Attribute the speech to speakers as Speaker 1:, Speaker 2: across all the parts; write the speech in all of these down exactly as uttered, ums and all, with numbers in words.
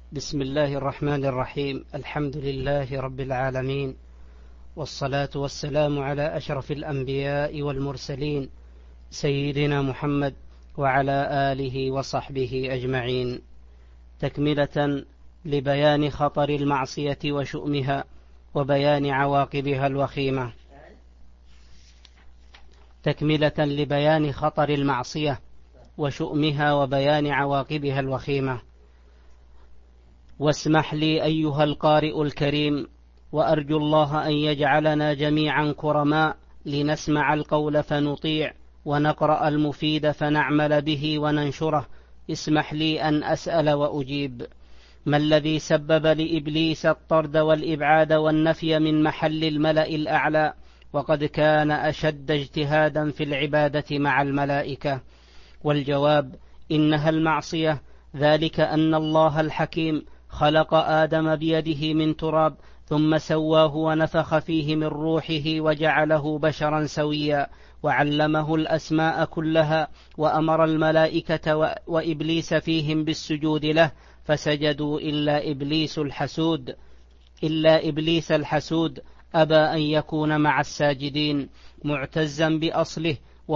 Speaker 1: بسم الله الرحمن الرحيم. الحمد لله رب العالمين، والصلاة والسلام على أشرف الأنبياء والمرسلين سيدنا محمد وعلى آله وصحبه أجمعين. تكملة لبيان خطر المعصية وشؤمها وبيان عواقبها الوخيمة. تكملة لبيان خطر المعصية وشؤمها وبيان عواقبها الوخيمة. واسمح لي أيها القارئ الكريم، وأرجو الله أن يجعلنا جميعا كرماء لنسمع القول فنطيع، ونقرأ المفيد فنعمل به وننشره. اسمح لي أن أسأل وأجيب: ما الذي سبب لإبليس الطرد والإبعاد والنفي من محل الملأ الأعلى، وقد كان أشد اجتهادا في العبادة مع الملائكة؟ والجواب: إنها المعصية، ذلك أن الله الحكيم خلق آدم بيده من تراب، ثم سواه ونفخ فيه من روحه وجعله بشرا سويا، وعلمه الأسماء كلها، وأمر الملائكة وإبليس فيهم بالسجود له، فسجدوا إلا إبليس الحسود إلا إبليس الحسود أبى أن يكون مع الساجدين، معتزا بأصله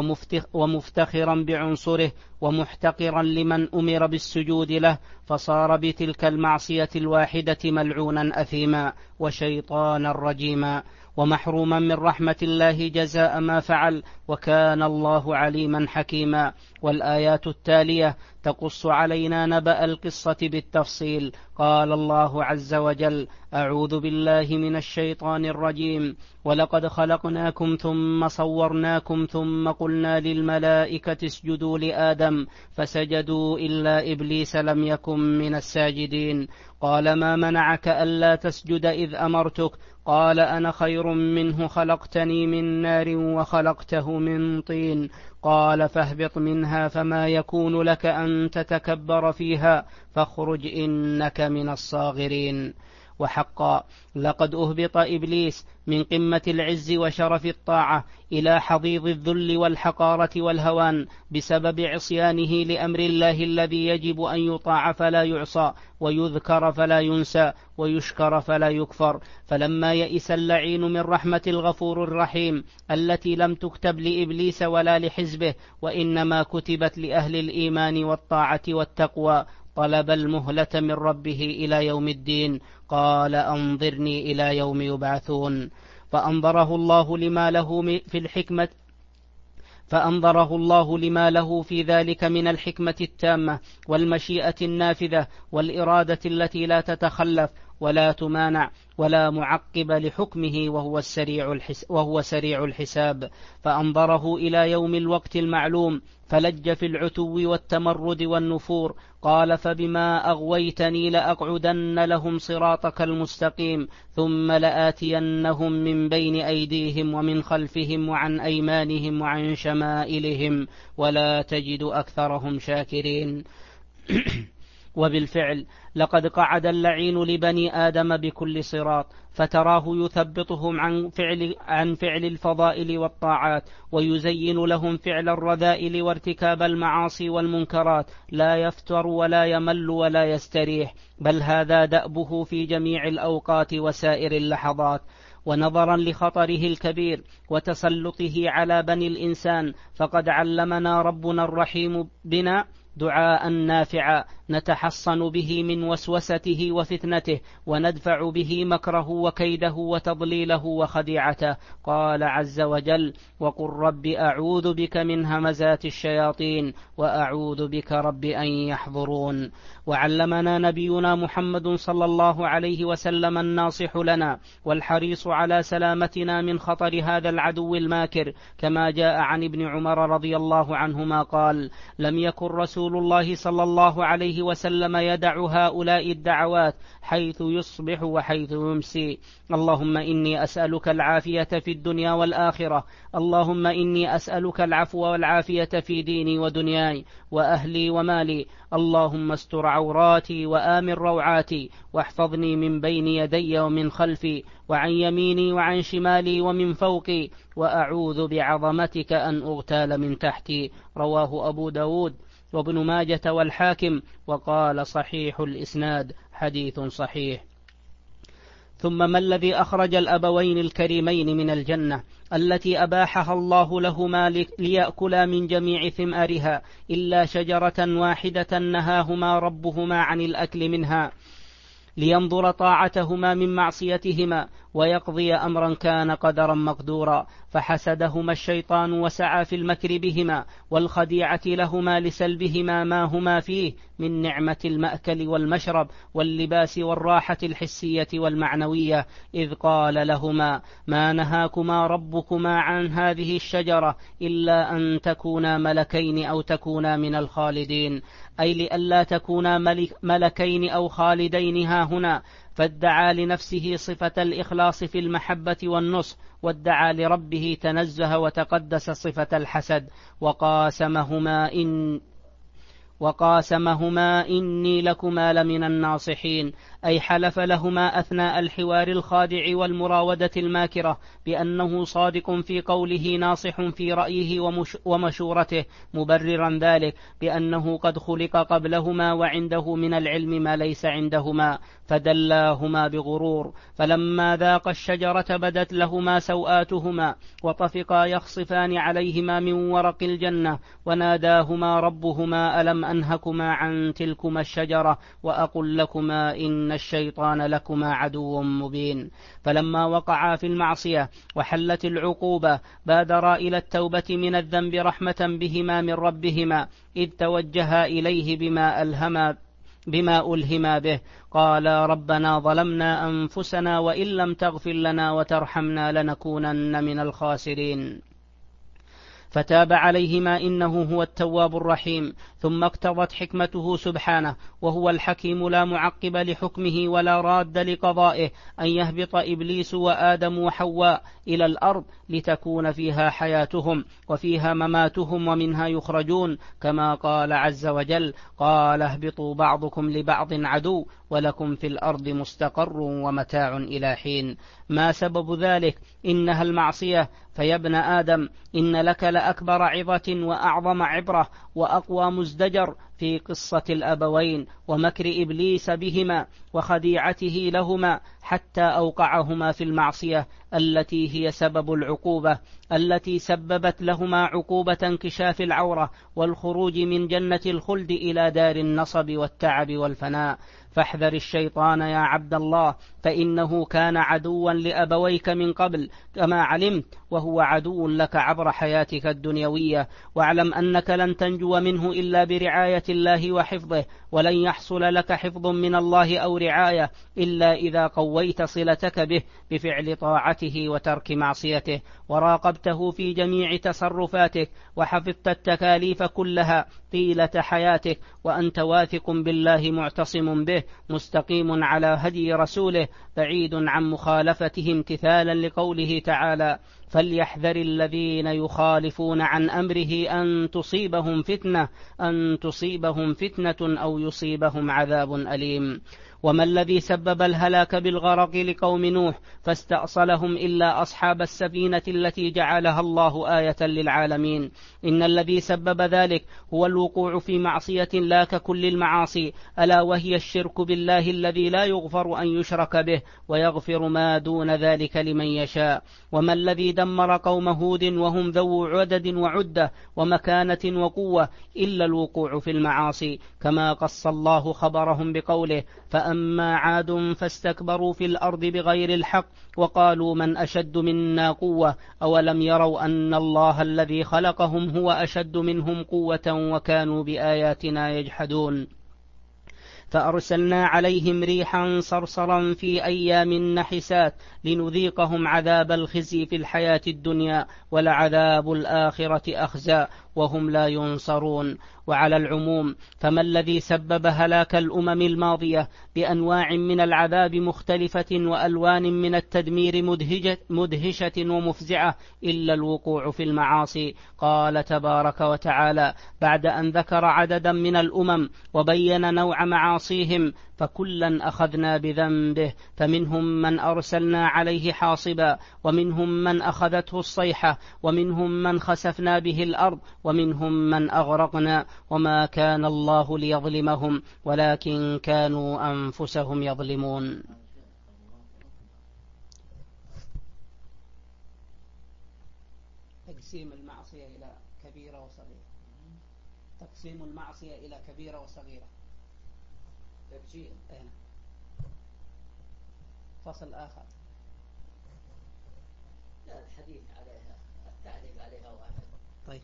Speaker 1: ومفتخرا بعنصره ومحتقرا لمن أمر بالسجود له، فصار بتلك المعصية الواحدة ملعونا أثيما وشيطانا رجيما، ومحروما من رحمة الله جزاء ما فعل، وكان الله عليما حكيما. والآيات التالية تقص علينا نبأ القصة بالتفصيل. قال الله عز وجل: أعوذ بالله من الشيطان الرجيم: ولقد خلقناكم ثم صورناكم ثم قلنا للملائكة اسجدوا لآدم فسجدوا إلا إبليس لم يكن من الساجدين. قال: ما منعك ألا تسجد إذ أمرتك؟ قال: أنا خير منه، خلقتني من نار وخلقته من طين. قال: فاهبط منها فما يكون لك أن تتكبر فيها، فاخرج إنك من الصاغرين. وحقا لقد أهبط إبليس من قمة العز وشرف الطاعة إلى حضيض الذل والحقارة والهوان بسبب عصيانه لأمر الله الذي يجب أن يطاع فلا يعصى، ويذكر فلا ينسى، ويشكر فلا يكفر. فلما يئس اللعين من رحمة الغفور الرحيم التي لم تكتب لإبليس ولا لحزبه، وإنما كتبت لأهل الإيمان والطاعة والتقوى، طلب المهلة من ربه إلى يوم الدين. قال: أنظرني إلى يوم يبعثون. فأنظره الله لما له في الحكمة فأنظره الله لما له في ذلك من الحكمة التامة والمشيئة النافذة والإرادة التي لا تتخلف ولا تمانع ولا معقب لحكمه، وهو السريع الحس وهو سريع الحساب. فأنظره إلى يوم الوقت المعلوم، فلج في العتو والتمرد والنفور. قال: فبما أغويتني لأقعدن لهم صراطك المستقيم، ثم لآتينهم من بين أيديهم ومن خلفهم وعن أيمانهم وعن شمائلهم ولا تجد أكثرهم شاكرين. وبالفعل لقد قعد اللعين لبني آدم بكل صراط، فتراه يثبطهم عن فعل, عن فعل الفضائل والطاعات، ويزين لهم فعل الرذائل وارتكاب المعاصي والمنكرات، لا يفتر ولا يمل ولا يستريح، بل هذا دأبه في جميع الأوقات وسائر اللحظات. ونظرا لخطره الكبير وتسلطه على بني الإنسان، فقد علمنا ربنا الرحيم بنا دعاء نافعا نتحصن به من وسوسته وفتنته، وندفع به مكره وكيده وتضليله وخديعته. قال عز وجل: وقل رب أعوذ بك من همزات الشياطين وأعوذ بك رب أن يحضرون. وعلمنا نبينا محمد صلى الله عليه وسلم الناصح لنا والحريص على سلامتنا من خطر هذا العدو الماكر، كما جاء عن ابن عمر رضي الله عنهما قال: لم يكن رسول الله صلى الله عليه وسلم يدع هؤلاء الدعوات حيث يصبح وحيث يمسي: اللهم إني أسألك العافية في الدنيا والآخرة، اللهم إني أسألك العفو والعافية في ديني ودنياي وأهلي ومالي، اللهم استر عوراتي وآمن روعاتي، واحفظني من بين يدي ومن خلفي وعن يميني وعن شمالي ومن فوقي، وأعوذ بعظمتك أن أغتال من تحتي. رواه أبو داود وابن ماجة والحاكم، وقال صحيح الإسناد، حديث صحيح. ثم ما الذي أخرج الأبوين الكريمين من الجنة التي أباحها الله لهما ليأكلا من جميع ثمارها إلا شجرة واحدة نهاهما ربهما عن الأكل منها لينظر طاعتهما من معصيتهما ويقضي أمرا كان قدرا مقدورا، فحسدهما الشيطان وسعى في المكر بهما والخديعة لهما لسلبهما ما هما فيه من نعمة المأكل والمشرب واللباس والراحة الحسية والمعنوية، إذ قال لهما ما نهاكما ربكما عن هذه الشجرة إلا أن تكونا ملكين أو تكونا من الخالدين، أي لئلا تكونا ملكين أو خالدين ها هنا، فادعى لنفسه صفة الإخلاص في المحبة والنصح، وادعى لربه تنزه وتقدس صفة الحسد، وقاسمهما إن وقاسمهما إني لكما لمن الناصحين، أي حلف لهما أثناء الحوار الخادع والمراودة الماكرة بأنه صادق في قوله ناصح في رأيه ومشورته، مبررا ذلك بأنه قد خلق قبلهما وعنده من العلم ما ليس عندهما، فدلاهما بغرور، فلما ذاق الشجرة بدت لهما سوآتهما وطفقا يخصفان عليهما من ورق الجنة، وناداهما ربهما ألم أنهكما عن تلكما الشجرة وأقل لكما إن الشيطان لكما عدو مبين. فلما وقعا في المعصية وحلت العقوبة بادرا إلى التوبة من الذنب رحمة بهما من ربهما، إذ توجها إليه بما ألهما بما ألهما به، قال ربنا ظلمنا أنفسنا وإن لم تغفر لنا وترحمنا لنكونن من الخاسرين، فتاب عليهما إنه هو التواب الرحيم. ثم اقتضت حكمته سبحانه وهو الحكيم لا معقب لحكمه ولا راد لقضائه أن يهبط إبليس وآدم وحواء إلى الأرض لتكون فيها حياتهم وفيها مماتهم ومنها يخرجون، كما قال عز وجل قال اهبطوا بعضكم لبعض عدو ولكم في الأرض مستقر ومتاع إلى حين. ما سبب ذلك؟ إنها المعصية. فيا ابن آدم إن لك لأكبر عظة وأعظم عبرة وأقوى مزدجر في قصة الأبوين ومكر إبليس بهما وخديعته لهما حتى أوقعهما في المعصية التي هي سبب العقوبة، التي سببت لهما عقوبة انكشاف العورة والخروج من جنة الخلد إلى دار النصب والتعب والفناء. فاحذر الشيطان يا عبد الله، فإنه كان عدوا لأبويك من قبل كما علمت، وهو عدو لك عبر حياتك الدنيوية، واعلم أنك لن تنجو منه إلا برعاية الله وحفظه، ولن يحصل لك حفظ من الله أو رعاية إلا إذا قويت صلتك به بفعل طاعته وترك معصيته، وراقبته في جميع تصرفاتك، وحفظت التكاليف كلها طيلة حياتك، وأنت واثق بالله معتصم به مستقيم على هدي رسوله بعيد عن مخالفته امتثالا لقوله تعالى فليحذر الذين يخالفون عن أمره أن تصيبهم فتنة أن تصيبهم فتنة أو يصيبهم عذاب أليم. وما الذي سبب الهلاك بالغرق لقوم نوح فاستأصلهم إلا أصحاب السفينة التي جعلها الله آية للعالمين؟ إن الذي سبب ذلك هو الوقوع في معصية لا ككل المعاصي، ألا وهي الشرك بالله الذي لا يغفر أن يشرك به ويغفر ما دون ذلك لمن يشاء. وما الذي دمر قوم هود وهم ذو عدد وعدة ومكانة وقوة إلا الوقوع في المعاصي، كما قص الله خبرهم بقوله فأما عاد فاستكبروا في الأرض بغير الحق وقالوا من أشد منا قوة أولم يروا أن الله الذي خلقهم هو أشد منهم قوة وكانوا بآياتنا يجحدون. فأرسلنا عليهم ريحا صرصرا في أيام نحسات لنذيقهم عذاب الخزي في الحياة الدنيا ولعذاب الآخرة أخزى وهم لا ينصرون. وعلى العموم فما الذي سبب هلاك الأمم الماضية بأنواع من العذاب مختلفة وألوان من التدمير مدهجة مدهشة ومفزعة إلا الوقوع في المعاصي؟ قال تبارك وتعالى بعد أن ذكر عددا من الأمم وبين نوع معاصي معاصيهم فكلا أخذنا بذنبه، فمنهم من أرسلنا عليه حاصبا، ومنهم من أخذته الصيحة، ومنهم من خسفنا به الأرض، ومنهم من أغرقنا، وما كان الله ليظلمهم ولكن كانوا أنفسهم يظلمون. تقسيم المعصية إلى كبيرة وصغيرة. تقسيم المعصية إلى كبيرة وصغيرة. تقسيم. فصل آخر.
Speaker 2: لا، الحديث عليها، التعليق عليها واحد.
Speaker 1: طيب.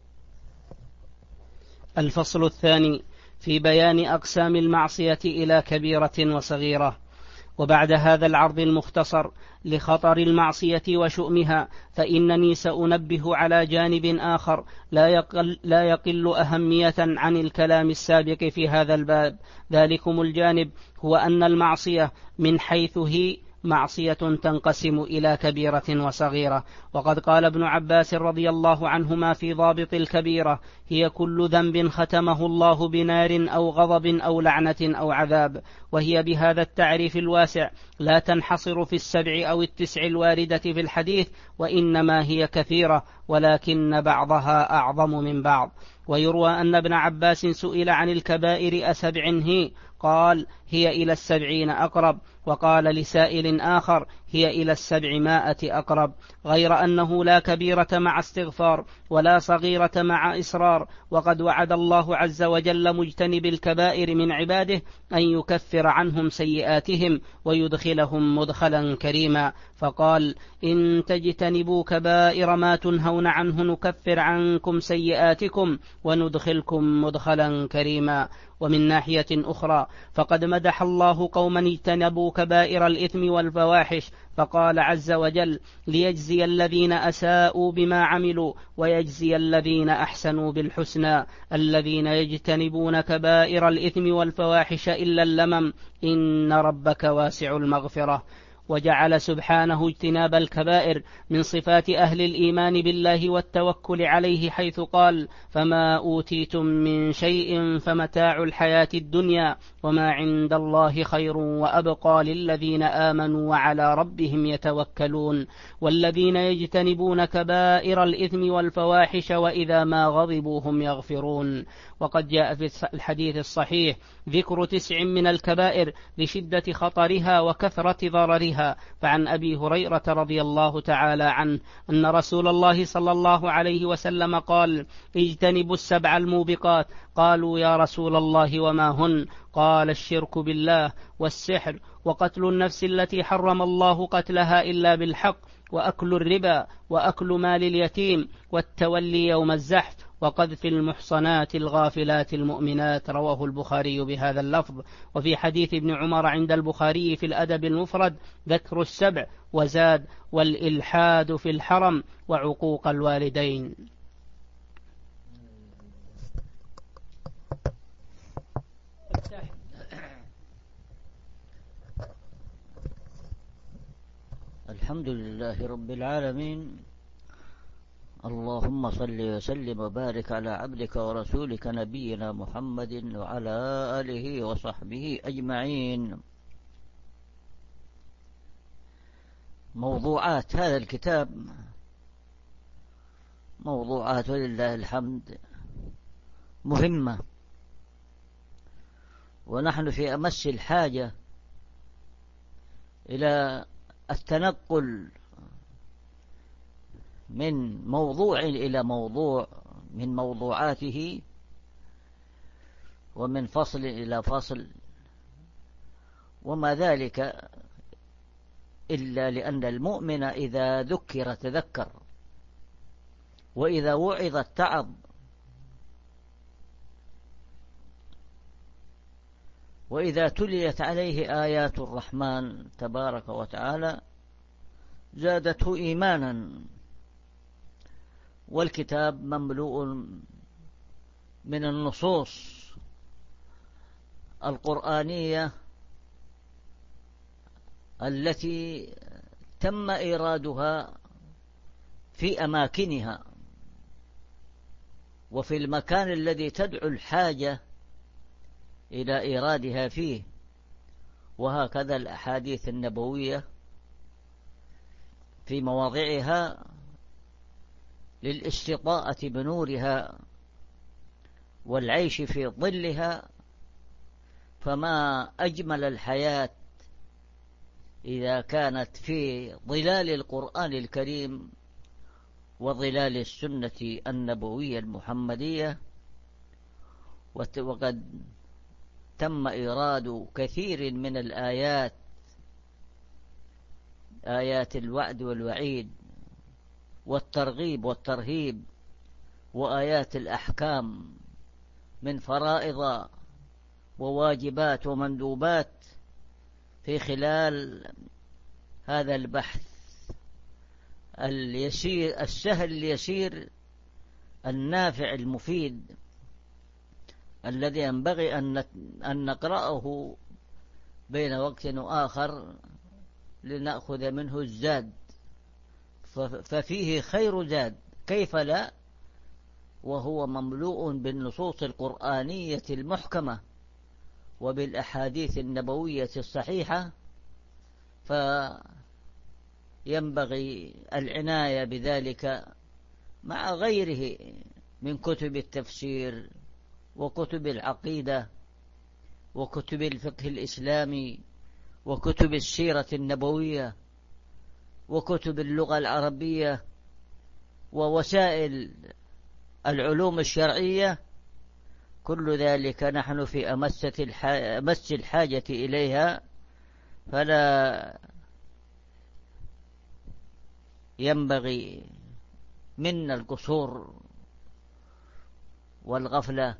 Speaker 1: الفصل الثاني في بيان أقسام المعصية إلى كبيرة وصغيرة. وبعد هذا العرض المختصر لخطر المعصية وشؤمها، فإنني سأنبه على جانب آخر لا يقل, لا يقل أهمية عن الكلام السابق في هذا الباب. ذلكم الجانب هو أن المعصية من حيث هي معصية تنقسم إلى كبيرة وصغيرة. وقد قال ابن عباس رضي الله عنهما في ضابط الكبيرة: هي كل ذنب ختمه الله بنار أو غضب أو لعنة أو عذاب. وهي بهذا التعريف الواسع لا تنحصر في السبع أو التسع الواردة في الحديث، وإنما هي كثيرة، ولكن بعضها أعظم من بعض. ويروى أن ابن عباس سئل عن الكبائر أسبع هي؟ قال: هي إلى السبعين أقرب. وقال لسائل آخر: هي إلى السبعمائة أقرب. غير أنه لا كبيرة مع استغفار ولا صغيرة مع إصرار. وقد وعد الله عز وجل مجتنب الكبائر من عباده أن يكفر عنهم سيئاتهم ويدخلهم مدخلا كريما، فقال: إن تجتنبوا كبائر ما تنهون عنه نكفر عنكم سيئاتكم وندخلكم مدخلا كريما. ومن ناحية أخرى فقد مدح الله قوما اجتنبوا كبائر الإثم والفواحش، فقال عز وجل: ليجزي الذين أساءوا بما عملوا ويجزي الذين أحسنوا بالحسنى، الذين يجتنبون كبائر الإثم والفواحش إلا اللمم إن ربك واسع المغفرة. وجعل سبحانه اجتناب الكبائر من صفات أهل الإيمان بالله والتوكل عليه، حيث قال: فما أوتيتم من شيء فمتاع الحياة الدنيا وما عند الله خير وأبقى للذين آمنوا وعلى ربهم يتوكلون. والذين يجتنبون كبائر الإثم والفواحش وإذا ما غضبوا هم يغفرون. وقد جاء في الحديث الصحيح ذكر تسع من الكبائر لشدة خطرها وكثرة ضررها. فعن أبي هريرة رضي الله تعالى عنه أن رسول الله صلى الله عليه وسلم قال: اجتنبوا السبع الموبقات. قالوا: يا رسول الله وما هن؟ قال: الشرك بالله، والسحر، وقتل النفس التي حرم الله قتلها إلا بالحق، وأكل الربا، وأكل مال اليتيم، والتولي يوم الزحف، وقذف المحصنات الغافلات المؤمنات. رواه البخاري بهذا اللفظ. وفي حديث ابن عمر عند البخاري في الأدب المفرد ذكر السبع، وزاد: والإلحاد في الحرم، وعقوق الوالدين.
Speaker 2: الحمد لله رب العالمين، اللهم صل وسلم وبارك على عبدك ورسولك نبينا محمد وعلى آله وصحبه أجمعين. موضوعات هذا الكتاب موضوعات ولله الحمد مهمة، ونحن في أمس الحاجة إلى التنقل من موضوع إلى موضوع من موضوعاته، ومن فصل إلى فصل، وما ذلك إلا لأن المؤمن إذا ذكر تذكر، وإذا وعظ اتعظ، وإذا تليت عليه آيات الرحمن تبارك وتعالى زادته إيمانا. والكتاب مملوء من النصوص القرآنية التي تم إيرادها في أماكنها وفي المكان الذي تدعو الحاجة إلى إيرادها فيه. وهكذا الأحاديث النبوية في مواضعها للاستضاءة بنورها والعيش في ظلها. فما أجمل الحياة إذا كانت في ظلال القرآن الكريم وظلال السنة النبوية المحمدية. وقد تم إيراد كثير من الآيات، آيات الوعد والوعيد والترغيب والترهيب، وآيات الأحكام من فرائض وواجبات ومندوبات في خلال هذا البحث اليسير السهل اليسير النافع المفيد الذي ينبغي أن نقرأه بين وقت وآخر لنأخذ منه الزاد، ففيه خير زاد كيف لا، وهو مملوء بالنصوص القرآنية المحكمة وبالأحاديث النبوية الصحيحة. فينبغي العناية بذلك مع غيره من كتب التفسير وكتب العقيدة وكتب الفقه الإسلامي وكتب السيرة النبوية وكتب اللغة العربية ووسائل العلوم الشرعية. كل ذلك نحن في أمس الحاجة إليها، فلا ينبغي منا القصور والغفلة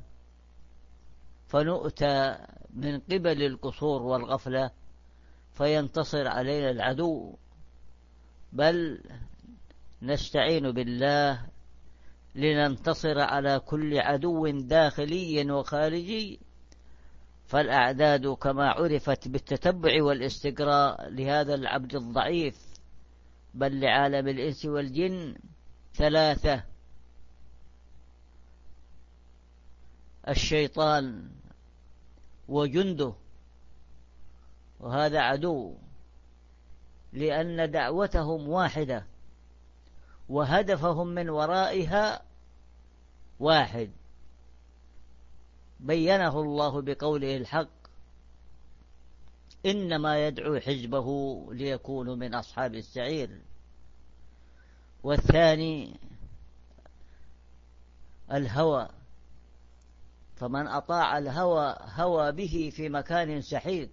Speaker 2: فنؤتى من قبل القصور والغفلة فينتصر علينا العدو، بل نستعين بالله لننتصر على كل عدو داخلي وخارجي. فالأعداد كما عرفت بالتتبع والاستقراء لهذا العبد الضعيف بل لعالم الإنس والجن ثلاثة: الشيطان وجنده، وهذا عدو لأن دعوتهم واحدة وهدفهم من ورائها واحد، بينه الله بقوله الحق: إنما يدعو حزبه ليكونوا من أصحاب السعير. والثاني الهوى، فمن أطاع الهوى هوى به في مكان سحيق.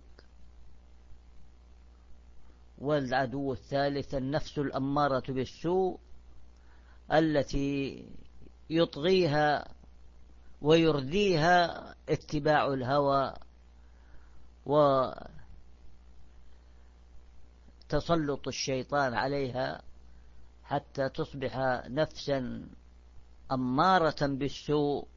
Speaker 2: والعدو الثالث النفس الأمارة بالسوء التي يطغيها ويرديها اتباع الهوى وتسلط الشيطان عليها حتى تصبح نفسا أمارة بالسوء.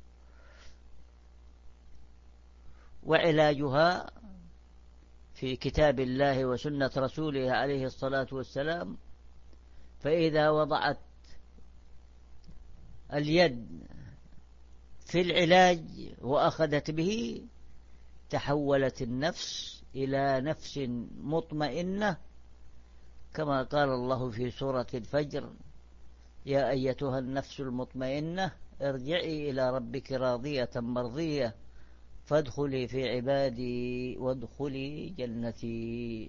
Speaker 2: وعلاجها في كتاب الله وسنة رسوله عليه الصلاة والسلام. فإذا وضعت اليد في العلاج وأخذت به تحولت النفس إلى نفس مطمئنة، كما قال الله في سورة الفجر: يا أيتها النفس المطمئنة ارجعي إلى ربك راضية مرضية فادخلي في عبادي وادخلي جنتي.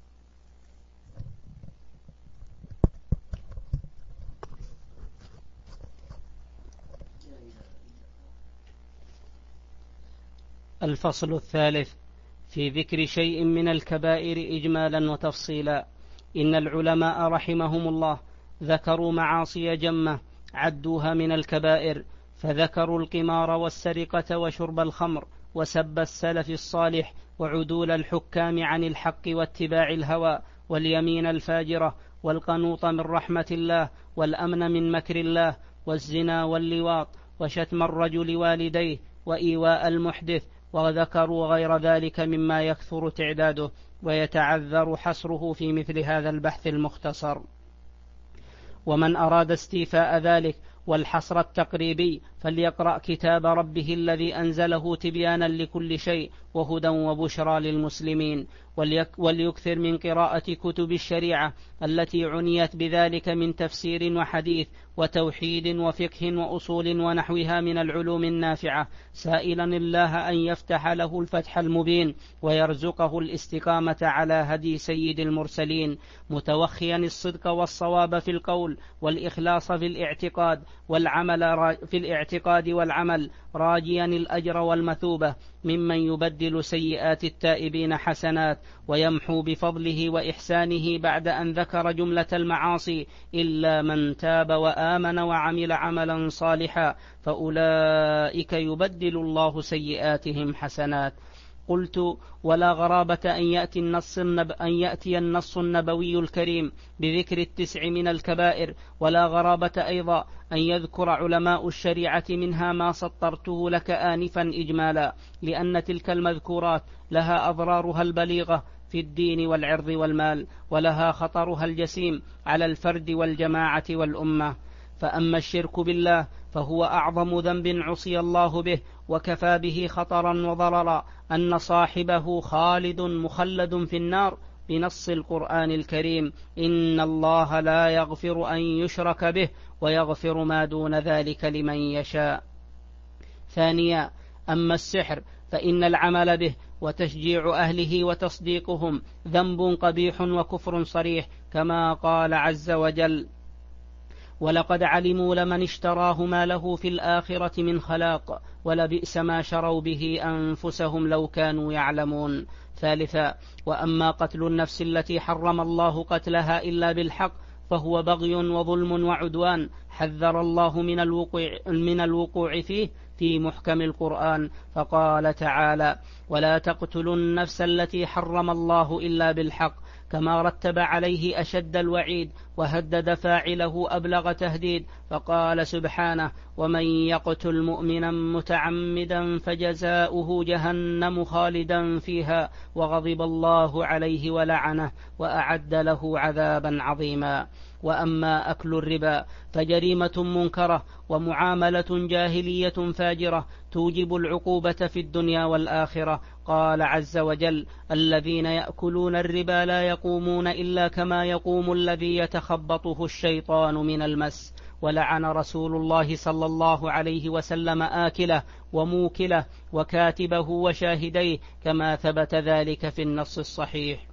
Speaker 1: الفصل الثالث في ذكر شيء من الكبائر إجمالا وتفصيلا. إن العلماء رحمهم الله ذكروا معاصي جمة عدوها من الكبائر، فذكروا القمار والسرقة وشرب الخمر وسب السلف الصالح وعدول الحكام عن الحق واتباع الهوى واليمين الفاجرة والقنوط من رحمة الله والأمن من مكر الله والزنا واللواط وشتم الرجل والديه وإيواء المحدث، وذكروا غير ذلك مما يكثر تعداده ويتعذر حصره في مثل هذا البحث المختصر. ومن أراد استيفاء ذلك والحصر التقريبي فليقرأ كتاب ربه الذي أنزله تبيانا لكل شيء وهدى وبشرى للمسلمين، وليكثر من قراءة كتب الشريعة التي عنيت بذلك من تفسير وحديث وتوحيد وفقه وأصول ونحوها من العلوم النافعة، سائلا الله أن يفتح له الفتح المبين ويرزقه الاستقامة على هدي سيد المرسلين، متوخيا الصدق والصواب في القول والإخلاص في الاعتقاد والعمل في الاعتقاد والعمل راجيا الأجر والمثوبة، ممن يبدل سيئات التائبين حسنات ويمحو بفضله وإحسانه بعد أن ذكر جملة المعاصي إلا من تاب وآمن وعمل عملا صالحا فأولئك يبدل الله سيئاتهم حسنات. قلت: ولا غرابة أن يأتي النص, النب... أن يأتي النص النبوي الكريم بذكر التسع من الكبائر، ولا غرابة أيضا أن يذكر علماء الشريعة منها ما سطرته لك آنفا إجمالا، لأن تلك المذكورات لها أضرارها البليغة في الدين والعرض والمال، ولها خطرها الجسيم على الفرد والجماعة والأمة. فأما الشرك بالله فهو أعظم ذنب عصي الله به، وكفى به خطرا وضررا أن صاحبه خالد مخلد في النار بنص القرآن الكريم: إن الله لا يغفر أن يشرك به ويغفر ما دون ذلك لمن يشاء. ثانيا: أما السحر فإن العمل به وتشجيع أهله وتصديقهم ذنب قبيح وكفر صريح، كما قال عز وجل: ولقد علموا لمن اشتراه ما له في الآخرة من خلاق ولبئس ما شروا به أنفسهم لو كانوا يعلمون. ثالثا: وأما قتل النفس التي حرم الله قتلها إلا بالحق فهو بغي وظلم وعدوان، حذر الله من الوقوع, من الوقوع فيه في محكم القرآن، فقال تعالى: ولا تقتلوا النفس التي حرم الله إلا بالحق، كما رتب عليه أشد الوعيد وهدد فاعله أبلغ تهديد، فقال سبحانه: ومن يقتل مؤمنا متعمدا فجزاؤه جهنم خالدا فيها وغضب الله عليه ولعنه وأعد له عذابا عظيما. وأما أكل الربا فجريمة منكرة ومعاملة جاهلية فاجرة توجب العقوبة في الدنيا والآخرة. قال عز وجل: الذين يأكلون الربا لا يقومون إلا كما يقوم الذي يتخبطه الشيطان من المس. ولعن رسول الله صلى الله عليه وسلم آكله وموكله وكاتبه وشاهديه، كما ثبت ذلك في النص الصحيح.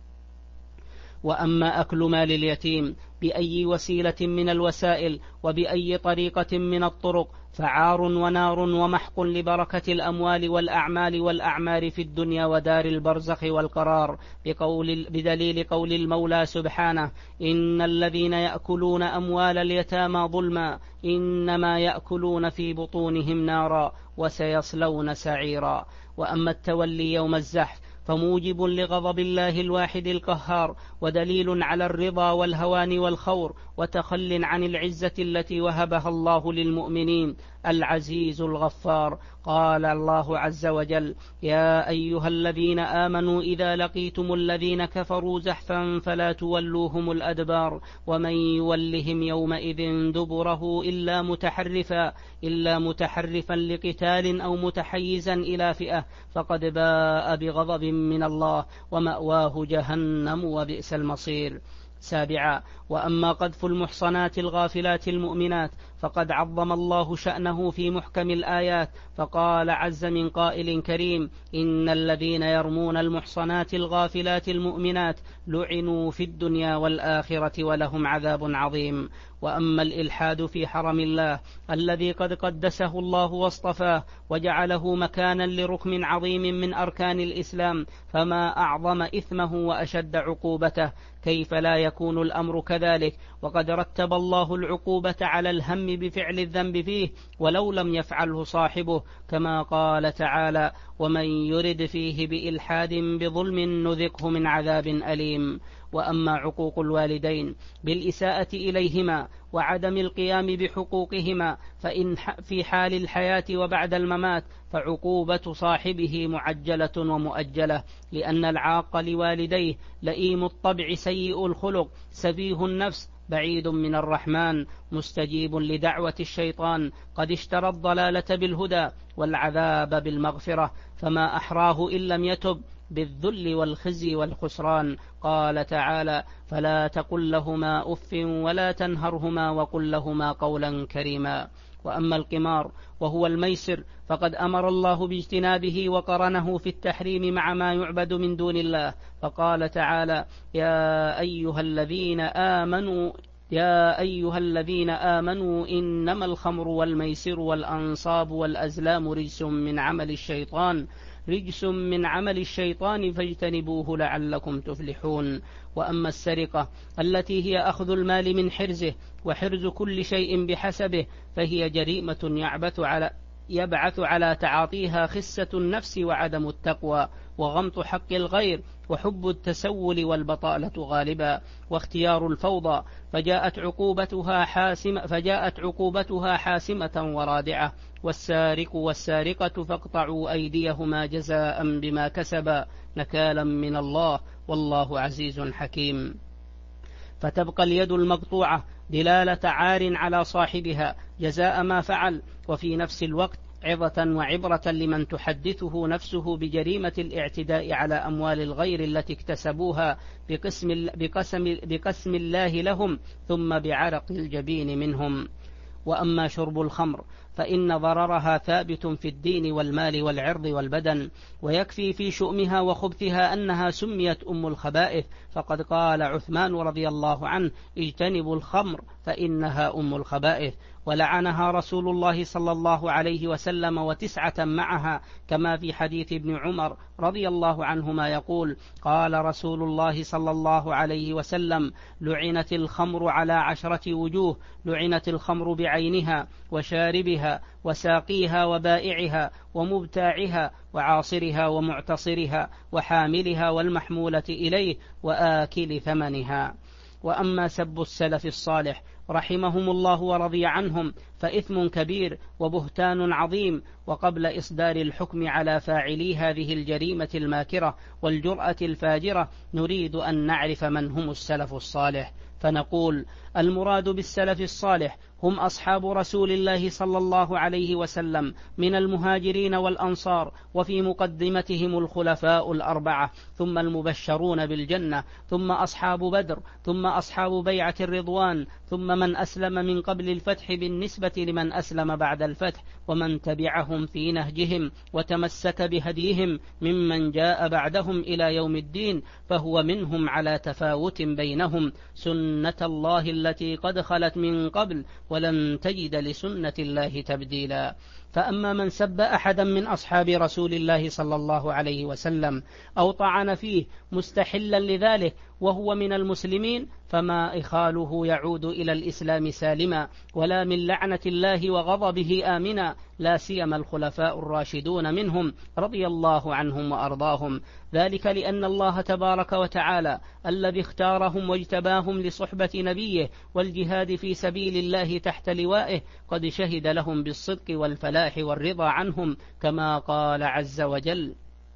Speaker 1: وأما أكل مال اليتيم بأي وسيلة من الوسائل وبأي طريقة من الطرق فعار ونار ومحق لبركة الأموال والأعمال والأعمار في الدنيا ودار البرزخ والقرار، بقول بدليل قول المولى سبحانه: إن الذين يأكلون أموال اليتامى ظلما إنما يأكلون في بطونهم نارا وسيصلون سعيرا. وأما التولي يوم الزحف فموجب لغضب الله الواحد القهار، ودليل على الرضا والهوان والخور، وتخل عن العزة التي وهبها الله للمؤمنين العزيز الغفار. قال الله عز وجل: يا أيها الذين آمنوا إذا لقيتم الذين كفروا زحفا فلا تولوهم الأدبار، ومن يولهم يومئذ دبره إلا متحرفا إلا متحرفا لقتال أو متحيزا إلى فئة فقد باء بغضب من الله ومأواه جهنم وبئس المصير. سابعا: وأما قذف المحصنات الغافلات المؤمنات فقد عظم الله شأنه في محكم الآيات، فقال عز من قائل كريم: إن الذين يرمون المحصنات الغافلات المؤمنات لعنوا في الدنيا والآخرة ولهم عذاب عظيم. وأما الإلحاد في حرم الله الذي قد قدسه الله واصطفاه وجعله مكانا لركن عظيم من أركان الإسلام فما أعظم إثمه وأشد عقوبته، كيف لا يكون الأمر كذلك وقد رتب الله العقوبة على الهم بفعل الذنب فيه ولو لم يفعله صاحبه، كما قال تعالى: ومن يرد فيه بإلحاد بظلم نذقه من عذاب أليم. وأما عقوق الوالدين بالإساءة إليهما وعدم القيام بحقوقهما فإن في حال الحياة وبعد الممات فعقوبة صاحبه معجلة ومؤجلة، لأن العاق لوالديه لئيم الطبع سيء الخلق سفيه النفس بعيد من الرحمن مستجيب لدعوة الشيطان قد اشترى الضلالة بالهدى والعذاب بالمغفرة فما أحراه إن لم يتب بالذل والخزي والخسران. قال تعالى: فلا تقل لهما أف ولا تنهرهما وقل لهما قولا كريما. وأما القمار وهو الميسر فقد أمر الله باجتنابه وقرنه في التحريم مع ما يعبد من دون الله، فقال تعالى: يا أيها الذين آمنوا يا أيها الذين آمنوا إنما الخمر والميسر والأنصاب والأزلام رجس من عمل الشيطان رجس من عمل الشيطان فاجتنبوه لعلكم تفلحون. وأما السرقة التي هي أخذ المال من حرزه وحرز كل شيء بحسبه فهي جريمة يعبث على يبعث على تعاطيها خسة النفس وعدم التقوى وغمط حق الغير وحب التسول والبطالة غالبا واختيار الفوضى، فجاءت عقوبتها حاسمة فجاءت عقوبتها حاسمة ورادعة: والسارق والسارقة فاقطعوا أيديهما جزاء بما كسبا نكالا من الله والله عزيز حكيم. فتبقى اليد المقطوعة دلالة عار على صاحبها جزاء ما فعل، وفي نفس الوقت عظة وعبرة لمن تحدثه نفسه بجريمة الاعتداء على أموال الغير التي اكتسبوها بقسم, بقسم, بقسم الله لهم ثم بعرق الجبين منهم. وأما شرب الخمر فإن ضررها ثابت في الدين والمال والعرض والبدن، ويكفي في شؤمها وخبثها أنها سميت أم الخبائث، فقد قال عثمان رضي الله عنه: اجتنبوا الخمر فإنها أم الخبائث. ولعنها رسول الله صلى الله عليه وسلم وتسعة معها، كما في حديث ابن عمر رضي الله عنهما يقول: قال رسول الله صلى الله عليه وسلم: لعنت الخمر على عشرة وجوه، لعنت الخمر بعينها وشاربها وساقيها وبائعها ومبتاعها وعاصرها ومعتصرها وحاملها والمحمولة إليه وآكل ثمنها. وأما سب السلف الصالح رحمهم الله ورضي عنهم فإثم كبير وبهتان عظيم. وقبل إصدار الحكم على فاعلي هذه الجريمة الماكرة والجرأة الفاجرة نريد أن نعرف من هم السلف الصالح، فنقول: المراد بالسلف الصالح هم أصحاب رسول الله صلى الله عليه وسلم من المهاجرين والأنصار، وفي مقدمتهم الخلفاء الأربعة، ثم المبشرون بالجنة، ثم أصحاب بدر، ثم أصحاب بيعة الرضوان، ثم من أسلم من قبل الفتح بالنسبة لمن أسلم بعد الفتح، ومن تبعهم في نهجهم وتمسك بهديهم ممن جاء بعدهم إلى يوم الدين، فهو منهم على تفاوت بينهم، سنة الله التي قد خلت من قبل ولن تجد لسنة الله تبديلا. فأما من سب أحدا من أصحاب رسول الله صلى الله عليه وسلم أو طعن فيه مستحلا لذلك وهو من المسلمين فما إخاله يعود إلى الإسلام سالما، ولا من لعنة الله وغضبه آمنا، لا سيما الخلفاء الراشدون منهم رضي الله عنهم وأرضاهم، ذلك لأن الله تبارك وتعالى الذي اختارهم واجتباهم لصحبة نبيه والجهاد في سبيل الله تحت لوائه قد شهد لهم بالصدق والفلاح والرضا عنهم، كما قال عز وجل: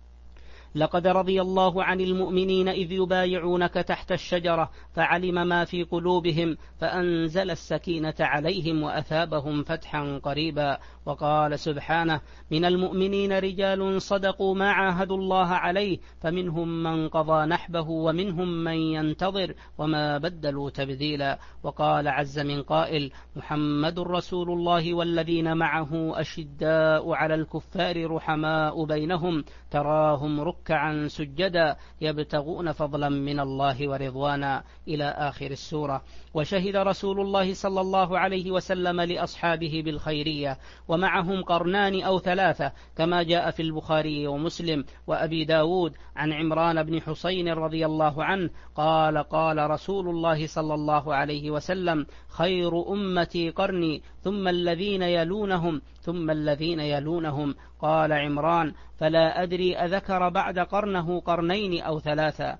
Speaker 1: لقد رضي الله عن المؤمنين إذ يبايعونك تحت الشجرة فعلم ما في قلوبهم فأنزل السكينة عليهم وأثابهم فتحا قريبا. وقال سبحانه: من المؤمنين رجال صدقوا ما عاهدوا الله عليه فمنهم من قضى نحبه ومنهم من ينتظر وما بدلوا تبديلا. وقال عز من قائل: محمد رسول الله والذين معه أشداء على الكفار رحماء بينهم تراهم ركعا سجدا يبتغون فضلا من الله ورضوانا، إلى آخر السورة. وشهد رسول الله صلى الله عليه وسلم لأصحابه بالخيرية، ومعهم قرنان أو ثلاثة، كما جاء في البخاري ومسلم وأبي داود عن عمران بن حسين رضي الله عنه قال: قال رسول الله صلى الله عليه وسلم: خير أمتي قرني ثم الذين يلونهم ثم الذين يلونهم. قال عمران: فلا أدري أذكر بعد قرنه قرنين أو ثلاثة.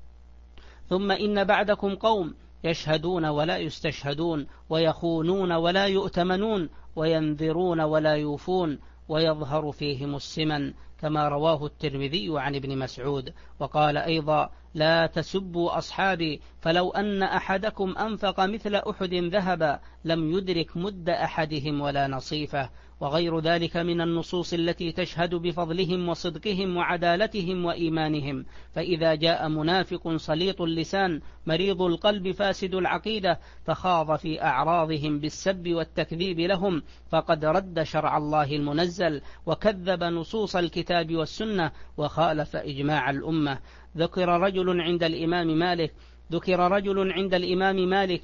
Speaker 1: ثم إن بعدكم قوم يشهدون ولا يستشهدون ويخونون ولا يؤتمنون وينذرون ولا يوفون ويظهر فيهم السمن، كما رواه الترمذي عن ابن مسعود. وقال أيضا: لا تسبوا أصحابي، فلو أن أحدكم أنفق مثل أحد ذهبا لم يدرك مد أحدهم ولا نصيفه. وغير ذلك من النصوص التي تشهد بفضلهم وصدقهم وعدالتهم وإيمانهم. فإذا جاء منافق صليط اللسان مريض القلب فاسد العقيدة فخاض في أعراضهم بالسب والتكذيب لهم فقد رد شرع الله المنزل وكذب نصوص الكتاب والسنة وخالف إجماع الأمة. ذكر رجل عند الإمام مالك ذكر رجل عند الإمام مالك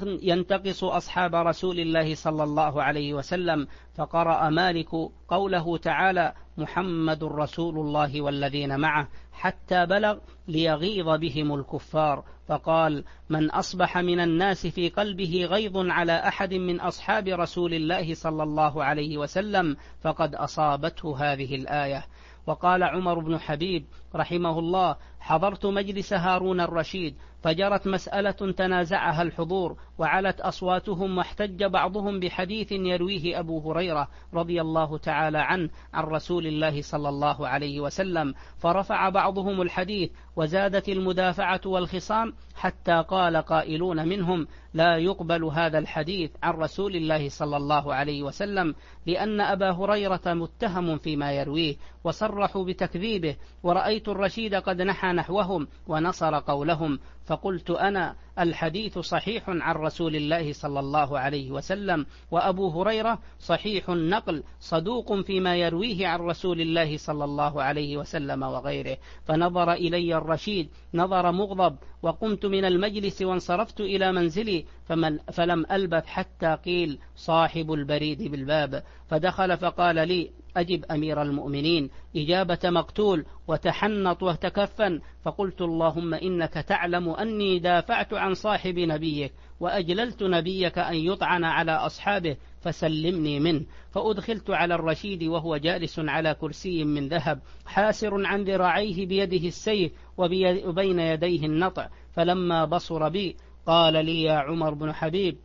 Speaker 1: ينتقص أصحاب رسول الله صلى الله عليه وسلم، فقرأ مالك قوله تعالى: محمد رسول الله والذين معه، حتى بلغ ليغيظ بهم الكفار، فقال: من أصبح من الناس في قلبه غيظ على أحد من أصحاب رسول الله صلى الله عليه وسلم فقد أصابته هذه الآية. وقال عمر بن حبيب رحمه الله: حضرت مجلس هارون الرشيد فجرت مسألة تنازعها الحضور وعلت أصواتهم، واحتج بعضهم بحديث يرويه أبو هريرة رضي الله تعالى عنه عن رسول الله صلى الله عليه وسلم، فرفع بعضهم الحديث وزادت المدافعة والخصام حتى قال قائلون منهم: لا يقبل هذا الحديث عن رسول الله صلى الله عليه وسلم، لأن أبا هريرة متهم فيما يرويه وصرحوا بتكذيبه، ورأيت الرشيد قد نحى نحوهم ونصر قولهم. فقلت أنا: الحديث صحيح عن رسول الله صلى الله عليه وسلم، وأبو هريرة صحيح النقل صدوق فيما يرويه عن رسول الله صلى الله عليه وسلم وغيره. فنظر إلي الرشيد نظر مغضب، وقمت من المجلس وانصرفت إلى منزلي، فمن فلم ألبث حتى قيل: صاحب البريد بالباب، فدخل فقال لي: أجب أمير المؤمنين إجابة مقتول، وتحنط وتكفن. فقلت: اللهم إنك تعلم أني دافعت عن صاحب نبيك وأجللت نبيك أن يطعن على أصحابه، فسلمني منه. فأدخلت على الرشيد وهو جالس على كرسي من ذهب حاسر عن ذراعيه بيده السيف وبين يديه النطع، فلما بصر بي قال لي: يا عمر بن حبيب،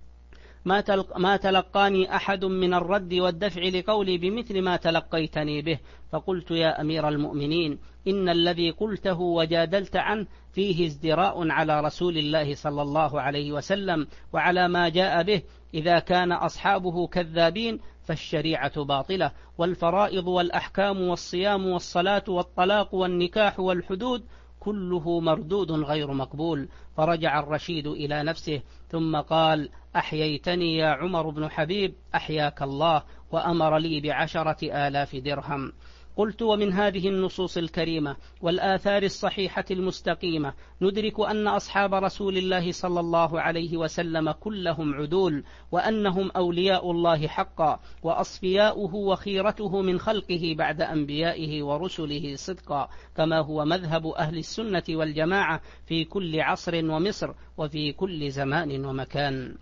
Speaker 1: ما, تلق ما تلقاني أحد من الرد والدفع لقولي بمثل ما تلقيتني به. فقلت: يا أمير المؤمنين، إن الذي قلته وجادلت عنه فيه ازدراء على رسول الله صلى الله عليه وسلم وعلى ما جاء به. إذا كان أصحابه كذابين فالشريعة باطلة، والفرائض والأحكام والصيام والصلاة والطلاق والنكاح والحدود كله مردود غير مقبول. فرجع الرشيد إلى نفسه ثم قال: أحييتني يا عمر بن حبيب، أحياك الله، وأمر لي بعشرة آلاف درهم. قلت: ومن هذه النصوص الكريمة والآثار الصحيحة المستقيمة ندرك أن أصحاب رسول الله صلى الله عليه وسلم كلهم عدول، وأنهم أولياء الله حقا، وأصفياؤه وخيرته من خلقه بعد أنبيائه ورسله صدقا، كما هو مذهب أهل السنة والجماعة في كل عصر ومصر وفي كل زمان ومكان.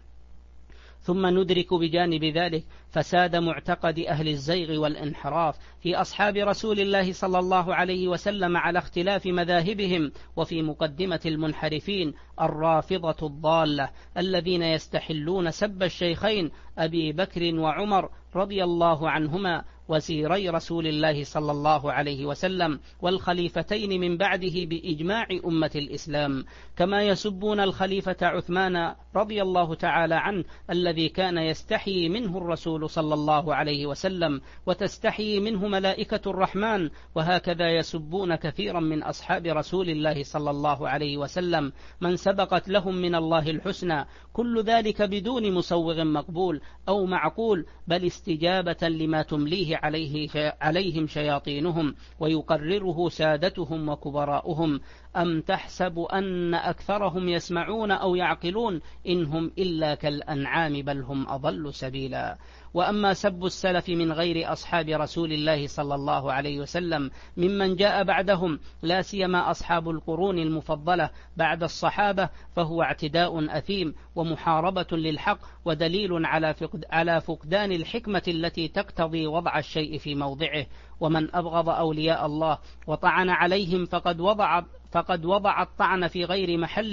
Speaker 1: ثم ندرك بجانب ذلك فساد معتقد أهل الزيغ والانحراف في أصحاب رسول الله صلى الله عليه وسلم على اختلاف مذاهبهم، وفي مقدمة المنحرفين الرافضة الضالة الذين يستحلون سب الشيخين أبي بكر وعمر رضي الله عنهما وزيري رسول الله صلى الله عليه وسلم والخليفتين من بعده بإجماع أمة الإسلام، كما يسبون الخليفة عثمان رضي الله تعالى عنه الذي كان يستحيي منه الرسول صلى الله عليه وسلم وتستحيي منه ملائكة الرحمن، وهكذا يسبون كثيرا من أصحاب رسول الله صلى الله عليه وسلم من سبقت لهم من الله الحسنى، كل ذلك بدون مسوغ مقبول أو معقول، بل استجابة لما تمليه عليه عليهم شياطينهم ويقرره سادتهم وكبراؤهم. أم تحسب أن أكثرهم يسمعون أو يعقلون؟ إنهم إلا كالأنعام بل هم أضل سبيلا. وأما سب السلف من غير أصحاب رسول الله صلى الله عليه وسلم ممن جاء بعدهم، لا سيما أصحاب القرون المفضلة بعد الصحابة، فهو اعتداء أثيم ومحاربة للحق، ودليل على فقد على فقدان الحكمة التي تقتضي وضع الشيء في موضعه. ومن أبغض أولياء الله وطعن عليهم فقد وضع فقد وضع الطعن في غير محله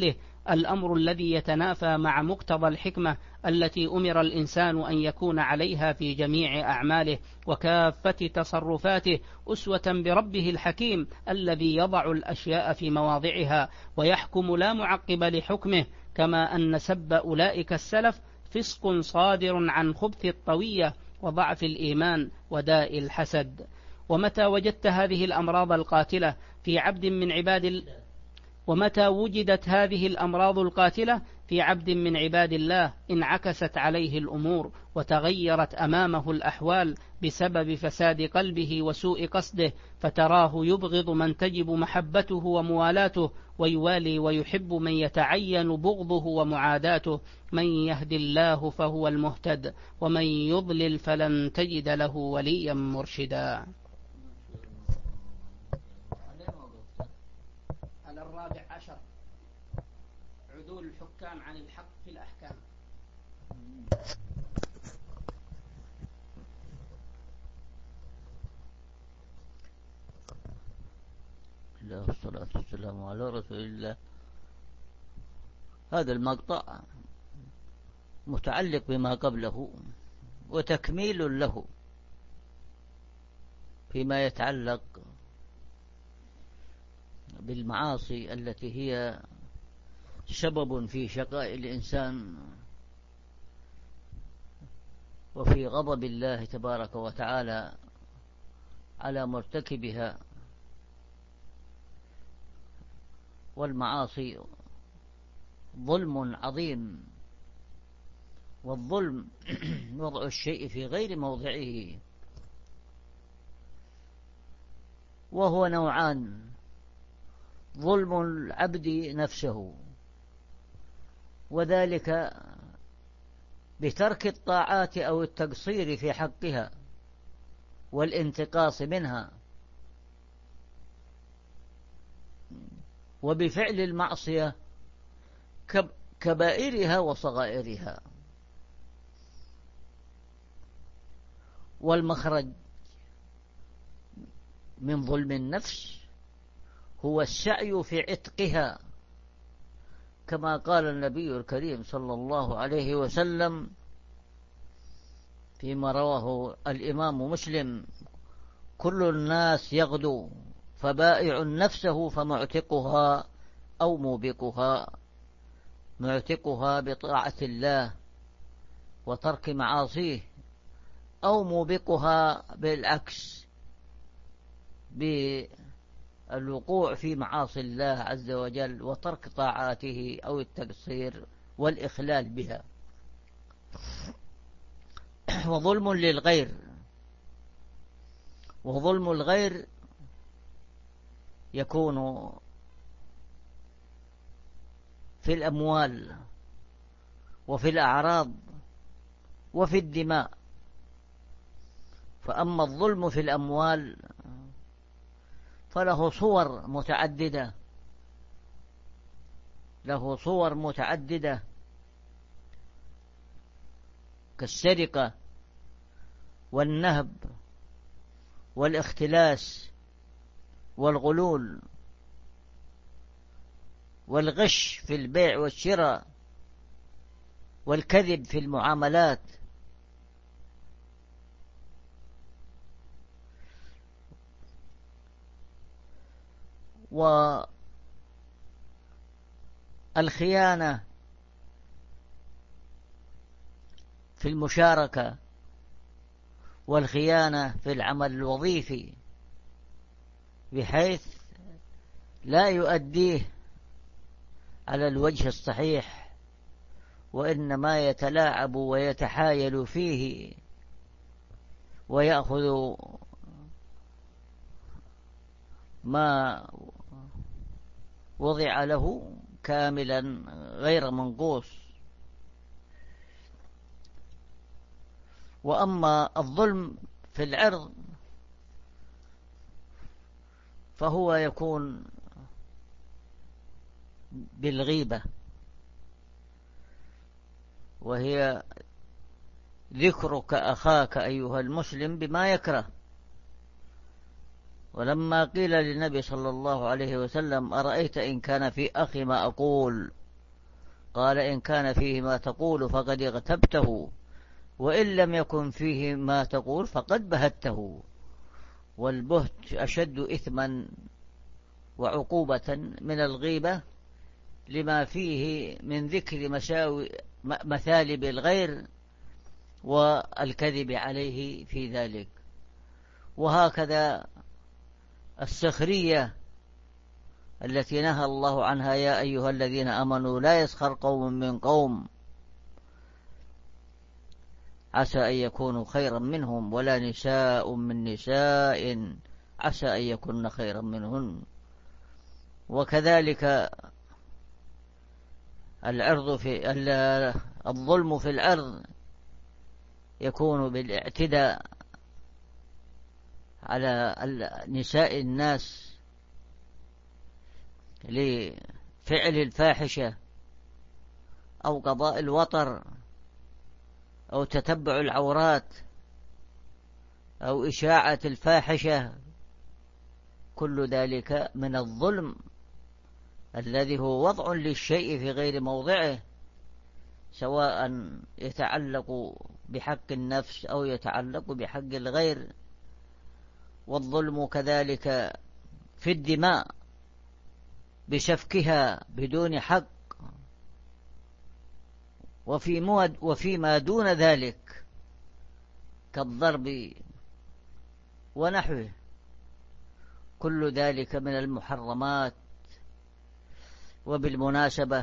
Speaker 1: الأمر الذي يتنافى مع مقتضى الحكمة التي أمر الإنسان أن يكون عليها في جميع أعماله وكافة تصرفاته، أسوة بربه الحكيم الذي يضع الأشياء في مواضعها ويحكم لا معقب لحكمه. كما أن سب أولئك السلف فسق صادر عن خبث الطوية وضعف الإيمان وداء الحسد. ومتى وجدت هذه الأمراض القاتلة في عبد من عباد ومتى وجدت هذه الأمراض القاتلة في عبد من عباد الله انعكست عليه الأمور وتغيرت أمامه الأحوال بسبب فساد قلبه وسوء قصده، فتراه يبغض من تجب محبته وموالاته، ويوالي ويحب من يتعين بغضه ومعاداته. من يهد الله فهو المهتد، ومن يضلل فلن تجد له وليا مرشدا. الرابع عشر عدول الحكام عن الحق في الأحكام.
Speaker 2: الله والصلاة والسلام على رسول الله. هذا المقطع متعلق بما قبله وتكميل له فيما يتعلق بالمعاصي التي هي سبب في شقاء الإنسان وفي غضب الله تبارك وتعالى على مرتكبها. والمعاصي ظلم عظيم، والظلم وضع الشيء في غير موضعه، وهو نوعان: ظلم العبد نفسه، وذلك بترك الطاعات أو التقصير في حقها والانتقاص منها، وبفعل المعصية كبائرها وصغائرها. والمخرج من ظلم النفس هو السعي في عتقها، كما قال النبي الكريم صلى الله عليه وسلم فيما رواه الإمام مسلم: كل الناس يغدو فبائع نفسه فمعتقها أو موبقها، معتقها بطاعة الله وترك معاصيه، أو موبقها بالعكس بالوقوع في معاصي الله عز وجل وترك طاعاته أو التقصير والإخلال بها. وظلم للغير، وظلم الغير يكون في الأموال وفي الأعراض وفي الدماء. فأما الظلم في الأموال فله صور متعددة له صور متعددة كالسرقة والنهب والاختلاس والغلول والغش في البيع والشراء والكذب في المعاملات. والخيانة في المشاركة، والخيانة في العمل الوظيفي بحيث لا يؤديه على الوجه الصحيح، وإنما يتلاعب ويتحايل فيه ويأخذ ما وضع له كاملا غير منقوص. وأما الظلم في العرض فهو يكون بالغيبة، وهي ذكرك أخاك أيها المسلم بما يكره. ولما قيل للنبي صلى الله عليه وسلم: أرأيت إن كان في أخي ما أقول، قال إن كان فيه ما تقول فقد اغتبته، وإن لم يكن فيه ما تقول فقد بهته. والبهت أشد إثما وعقوبة من الغيبة، لما فيه من ذكر مشاوي مثالب الغير والكذب عليه في ذلك. وهكذا السخرية التي نهى الله عنها: يا أيها الذين آمنوا لا يسخر قوم من قوم عسى أن يكونوا خيرا منهم، ولا نساء من نساء عسى أن يكون خيرا منهن. وكذلك العرض في الظلم في العرض يكون بالاعتداء على نساء الناس لفعل الفاحشة أو قضاء الوطر أو تتبع العورات أو إشاعة الفاحشة. كل ذلك من الظلم الذي هو وضع للشيء في غير موضعه، سواء يتعلق بحق النفس أو يتعلق بحق الغير. والظلم كذلك في الدماء بسفكها بدون حق، وفي مود وفيما دون ذلك كالضرب ونحوه. كل ذلك من المحرمات. وبالمناسبة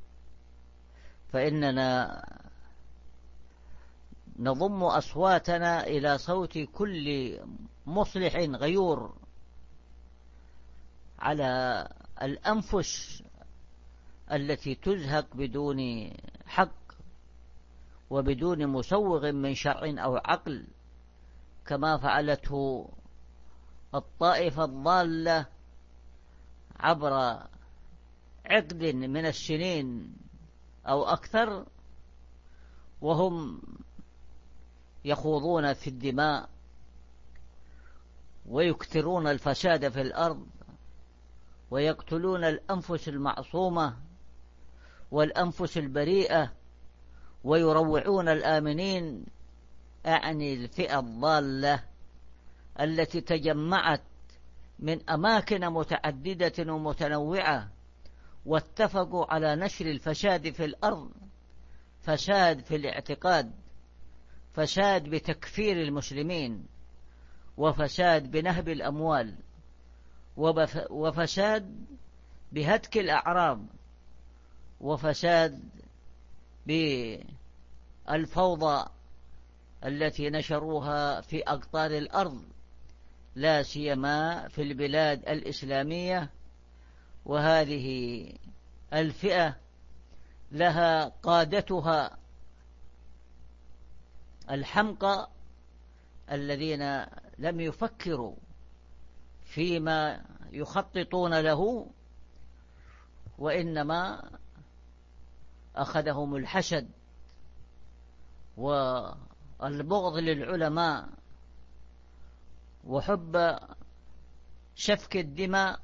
Speaker 2: فإننا نضم أصواتنا إلى صوت كل مصلح غيور على الأنفس التي تزهق بدون حق وبدون مسوغ من شرع أو عقل، كما فعلته الطائفة الضالة عبر عقد من السنين أو أكثر، وهم يخوضون في الدماء ويكثرون الفساد في الأرض ويقتلون الأنفس المعصومة والأنفس البريئة ويروعون الآمنين. أعني الفئة الضالة التي تجمعت من أماكن متعددة ومتنوعة واتفقوا على نشر الفساد في الأرض، فساد في الاعتقاد، فساد بتكفير المسلمين، وفساد بنهب الأموال، وفساد بهتك الأعراض، وفساد بالفوضى التي نشروها في أقطار الأرض، لا سيما في البلاد الإسلامية. وهذه الفئة لها قادتها الحمقى الذين لم يفكروا فيما يخططون له، وإنما أخذهم الحسد والبغض للعلماء وحب سفك الدماء،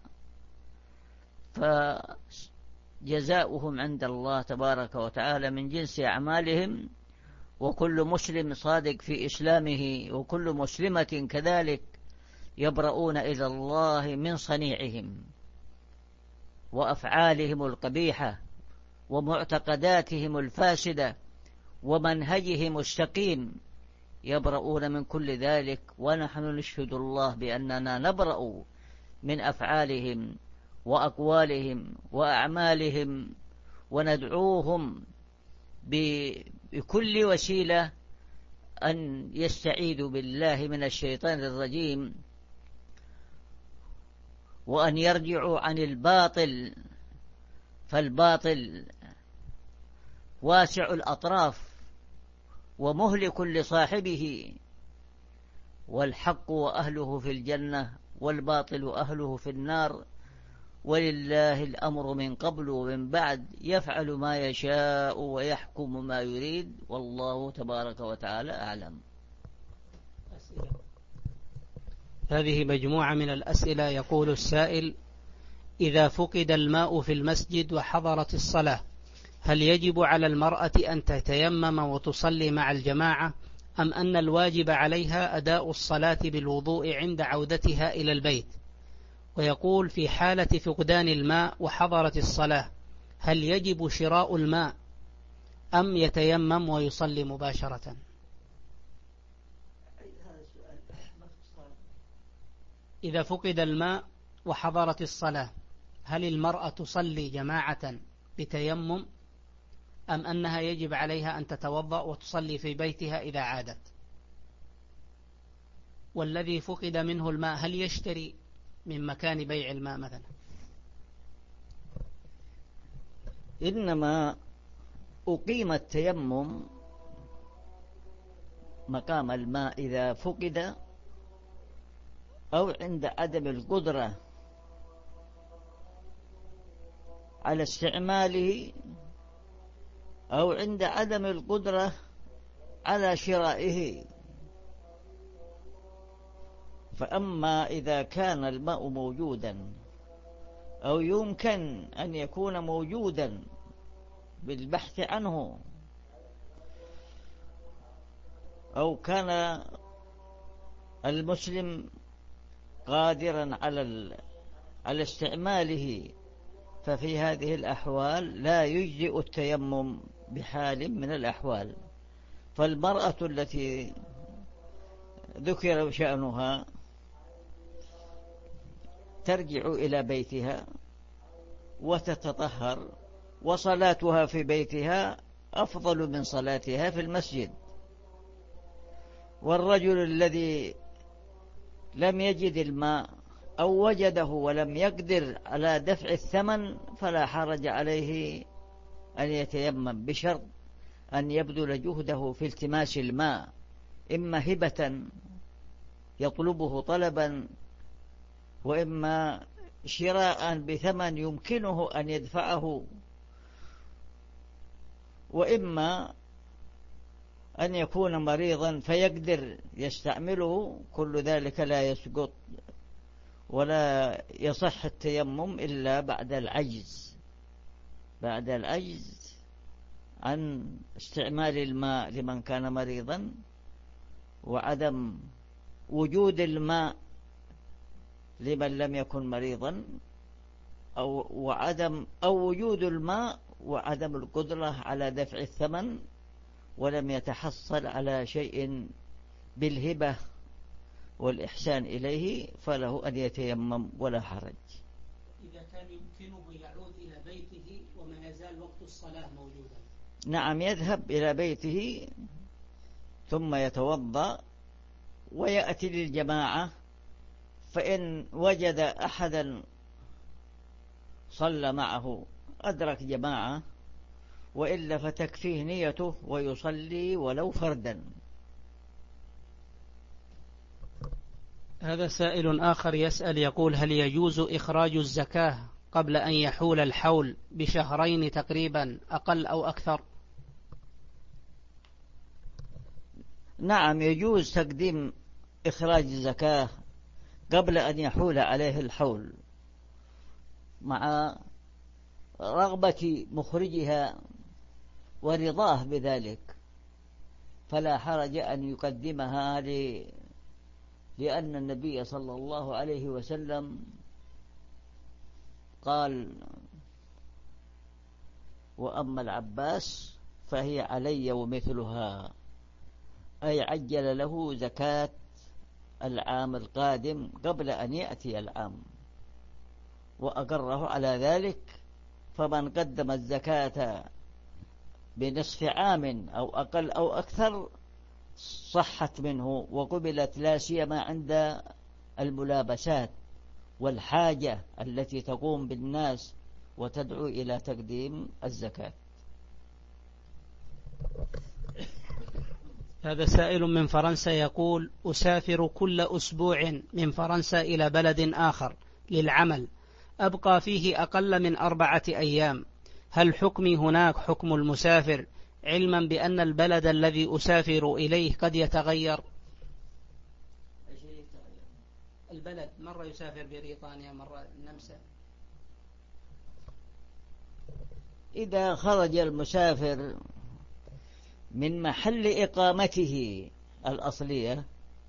Speaker 2: فجزاؤهم عند الله تبارك وتعالى من جنس أعمالهم. وكل مسلم صادق في إسلامه وكل مسلمة كذلك يبرؤون إلى الله من صنيعهم وأفعالهم القبيحة ومعتقداتهم الفاسدة ومنهجهم السقيم، يبرؤون من كل ذلك. ونحن نشهد الله بأننا نبرأ من أفعالهم وأقوالهم وأعمالهم، وندعوهم بكل وسيلة أن يستعيذوا بالله من الشيطان الرجيم، وأن يرجعوا عن الباطل، فالباطل واسع الأطراف ومهلك لصاحبه، والحق وأهله في الجنة والباطل أهله في النار، ولله الأمر من قبل ومن بعد، يفعل ما يشاء ويحكم ما يريد، والله تبارك وتعالى أعلم.
Speaker 1: أسئلة. هذه مجموعة من الأسئلة. يقول السائل: إذا فقد الماء في المسجد وحضرت الصلاة هل يجب على المرأة أن تتيمم وتصلي مع الجماعة، أم أن الواجب عليها أداء الصلاة بالوضوء عند عودتها إلى البيت؟ ويقول في حالة فقدان الماء وحضرت الصلاة هل يجب شراء الماء أم يتيمم ويصلي مباشرة؟ إذا فقد الماء وحضرت الصلاة هل المرأة تصلي جماعة بتيمم أم أنها يجب عليها أن تتوضأ وتصلي في بيتها إذا عادت؟ والذي فقد منه الماء هل يشتري من مكان بيع الماء مثلا؟
Speaker 2: إنما أقيم التيمم مقام الماء إذا فقد أو عند عدم القدرة على استعماله أو عند عدم القدرة على شرائه. فأما إذا كان الماء موجودا أو يمكن أن يكون موجودا بالبحث عنه، أو كان المسلم قادرا على على استعماله، ففي هذه الأحوال لا يجزئ التيمم بحال من الأحوال. فالمرأة التي ذكر شأنها ترجع إلى بيتها وتتطهر، وصلاتها في بيتها أفضل من صلاتها في المسجد. والرجل الذي لم يجد الماء أو وجده ولم يقدر على دفع الثمن فلا حرج عليه أن يتيمم، بشرط أن يبذل جهده في التماس الماء، إما هبة يطلبه طلبا، وإما شراء بثمن يمكنه أن يدفعه، وإما أن يكون مريضا فيقدر يستعمله. كل ذلك لا يسقط ولا يصح التيمم إلا بعد العجز بعد العجز عن استعمال الماء لمن كان مريضا، وعدم وجود الماء لمن لم يكن مريضا، أو وعدم أو وجود الماء وعدم القدرة على دفع الثمن ولم يتحصل على شيء بالهبة والإحسان إليه، فله أن يتيمم ولا حرج.
Speaker 1: إذا كان يمكنه يعود إلى بيته وما يزال وقت الصلاة موجودا؟
Speaker 2: نعم، يذهب إلى بيته ثم يتوضأ ويأتي للجماعة، فإن وجد أحدا صلى معه أدرك جماعة، وإلا فتكفيه نيته ويصلي ولو فردا.
Speaker 1: هذا سائل آخر يسأل يقول هل يجوز إخراج الزكاة قبل أن يحول الحول بشهرين تقريبا أقل أو أكثر؟
Speaker 2: نعم، يجوز تقديم إخراج الزكاة قبل أن يحول عليه الحول، مع رغبة مخرجها ورضاه بذلك، فلا حرج أن يقدمها ل... لأن النبي صلى الله عليه وسلم قال: وأما العباس فهي علي ومثلها، أي عجل له زكاة العام القادم قبل أن يأتي العام وأقره على ذلك. فمن قدم الزكاة بنصف عام أو أقل أو أكثر صحت منه وقبلت، لا سيما عند الملابسات والحاجة التي تقوم بالناس وتدعو إلى تقديم الزكاة.
Speaker 1: هذا سائل من فرنسا يقول أسافر كل أسبوع من فرنسا إلى بلد آخر للعمل، أبقى فيه أقل من أربعة أيام، هل حكمي هناك حكم المسافر، علما بأن البلد الذي أسافر إليه قد يتغير؟ البلد مرة يسافر بريطانيا، مرة النمسا.
Speaker 2: إذا خرج المسافر من محل إقامته الأصلية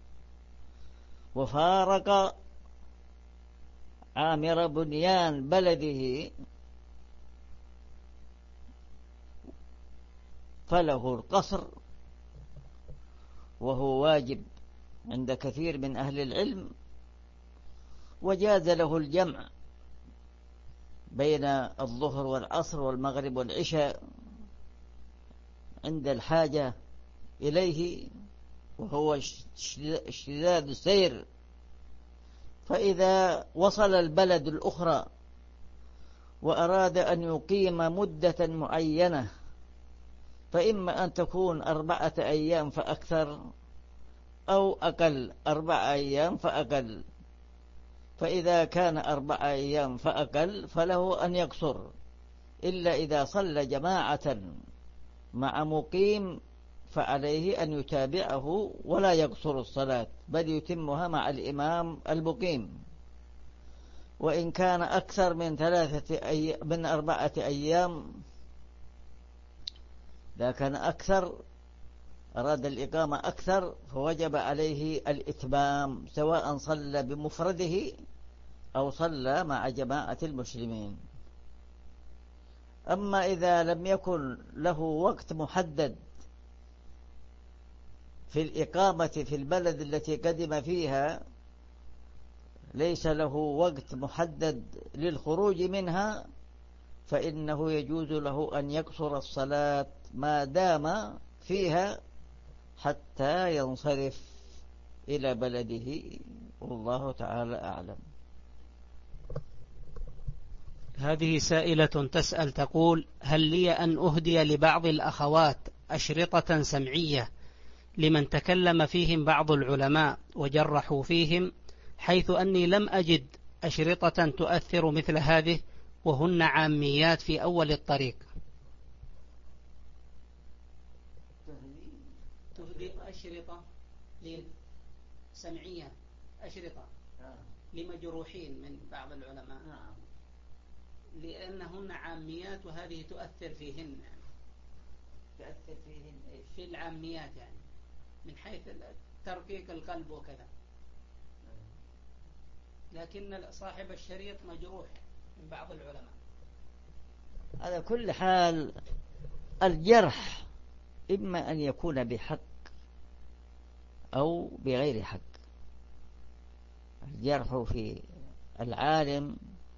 Speaker 2: وفارق عامر بنيان بلده فله القصر، وهو واجب عند كثير من أهل العلم، وجاز له الجمع بين الظهر والعصر والمغرب والعشاء عند الحاجة إليه، وهو اشتداد السير. فإذا وصل البلد الأخرى وأراد أن يقيم مدة معينة، فإما أن تكون أربعة أيام فأكثر أو أقل، أربعة أيام فأقل. فإذا كان أربعة أيام فأقل فله أن يقصر، إلا إذا صلى جماعة مع مقيم فعليه أن يتابعه ولا يقصر الصلاة، بل يتمها مع الإمام المقيم. وإن كان أكثر من ثلاثة أي... من أربعة أيام، إذا كان أكثر أراد الإقامة أكثر فوجب عليه الإتمام، سواء صلى بمفرده أو صلى مع جماعة المسلمين. أما إذا لم يكن له وقت محدد في الإقامة في البلد التي قدم فيها، ليس له وقت محدد للخروج منها، فإنه يجوز له أن يقصر الصلاة ما دام فيها حتى ينصرف إلى بلده، والله تعالى أعلم.
Speaker 1: هذه سائلة تسأل تقول: هل لي أن أهدي لبعض الأخوات أشرطة سمعية لمن تكلم فيهم بعض العلماء وجرحوا فيهم، حيث أني لم أجد أشرطة تؤثر مثل هذه وهن عاميات في أول الطريق؟ تهدي أشرطة سمعية، أشرطة لمجروحين من بعض العلماء، لأنهن عاميات وهذه تؤثر فيهن،
Speaker 2: تؤثر فيهن
Speaker 1: في العاميات، يعني من حيث ترقيق القلب وكذا، لكن صاحب الشريط مجروح من بعض العلماء.
Speaker 2: على كل حال الجرح إما أن يكون بحق أو بغير حق. الجرح في العالم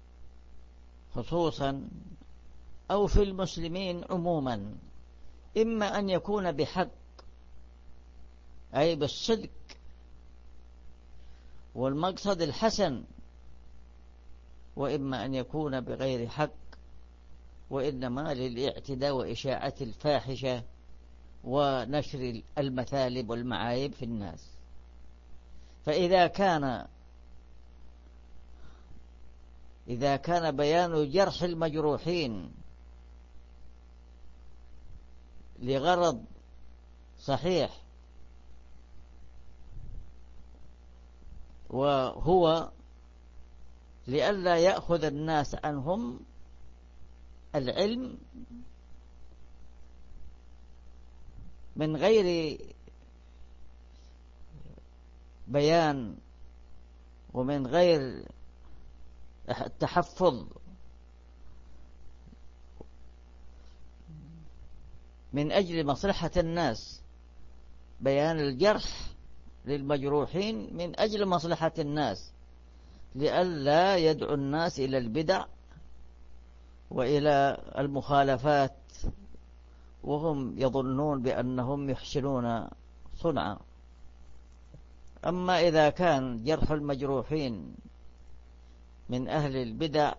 Speaker 2: خصوصا أو في المسلمين عموما، إما أن يكون بحق أي بالصدق والمقصد الحسن، وإما أن يكون بغير حق وإنما للاعتداء وإشاعة الفاحشة ونشر المثالب والمعايب في الناس. فإذا كان إذا كان بيان جرح المجروحين لغرض صحيح، وهو لئلا يأخذ الناس عنهم العلم من غير بيان ومن غير التحفظ من أجل مصلحة الناس، بيان الجرح للمجروحين من أجل مصلحة الناس، لئلا يدعو الناس إلى البدع وإلى المخالفات وهم يظنون بأنهم يحسنون صنعا. أما إذا كان جرح المجروحين من أهل البدع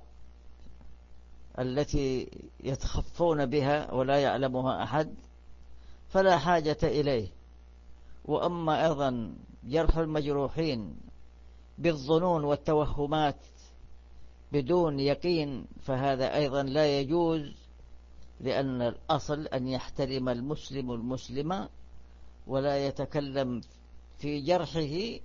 Speaker 2: التي يتخفون بها ولا يعلمها أحد فلا حاجة إليه. وأما أيضا جرح المجروحين بالظنون والتوهمات بدون يقين فهذا أيضا لا يجوز، لأن الأصل أن يحترم المسلم المسلم ولا يتكلم في جرحه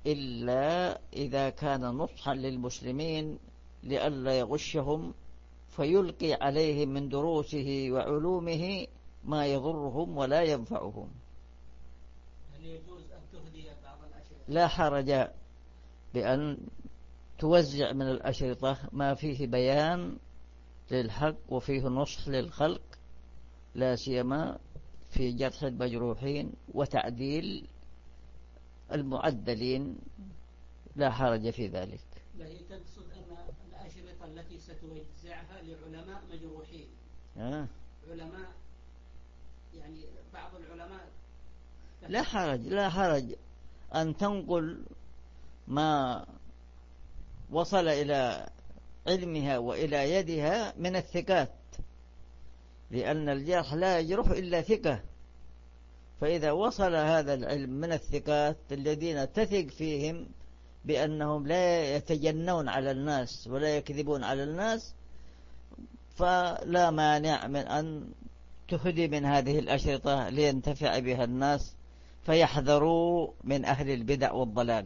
Speaker 2: إلا إذا كان نصحا للمسلمين لئلا يغشهم فيلقي عليهم من دروسه وعلومه ما يضرهم ولا ينفعهم.
Speaker 1: هل يجوز أن تهدي بعض الأشرطة؟
Speaker 2: لا حرج بأن توزع من الأشرطة ما فيه بيان للحق وفيه نصح للخلق، لا سيما في جرح المجروحين وتعديل المعدلين، لا حرج في ذلك.
Speaker 1: لا، هي تقصد أن الأشرطة التي ستوزعها لعلماء مجروحين.
Speaker 2: آه.
Speaker 1: علماء يعني بعض العلماء.
Speaker 2: لا حرج لا حرج أن تنقل ما وصل إلى علمها وإلى يدها من الثقات، لأن الجرح لا يجرح إلا ثقة، فإذا وصل هذا العلم من الثقات الذين تثق فيهم بأنهم لا يتجنون على الناس ولا يكذبون على الناس، فلا مانع من أن تهدي من هذه الأشرطة لينتفع بها الناس فيحذروا من أهل البدع والضلال.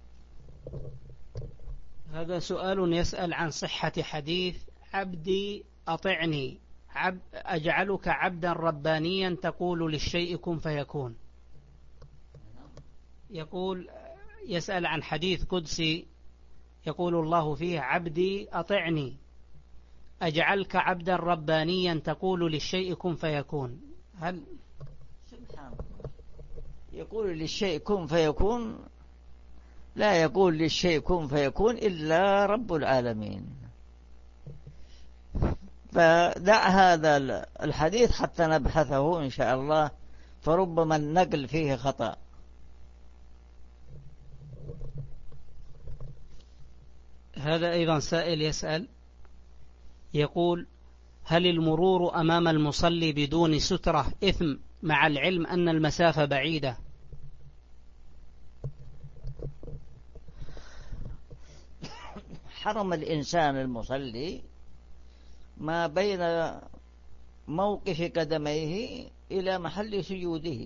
Speaker 1: هذا سؤال يسأل عن صحة حديث عبدي أطعني، عب أجعلك عبدا ربانيا تقول للشيء كن فيكون. يقول يسأل عن حديث قدسي يقول الله فيه عبدي أطعني أجعلك عبدا ربانيا تقول للشيء كن فيكون. هل
Speaker 2: سبحان الله، يقول للشيء كن فيكون، لا يقول للشيء كن فيكون إلا رب العالمين. فدع هذا الحديث حتى نبحثه إن شاء الله، فربما النقل فيه خطأ.
Speaker 1: هذا أيضا سائل يسأل يقول هل المرور أمام المصلي بدون سترة إثم مع العلم أن المسافة بعيدة؟
Speaker 2: حرم الإنسان المصلي ما بين موقف قدميه إلى محل سجوده،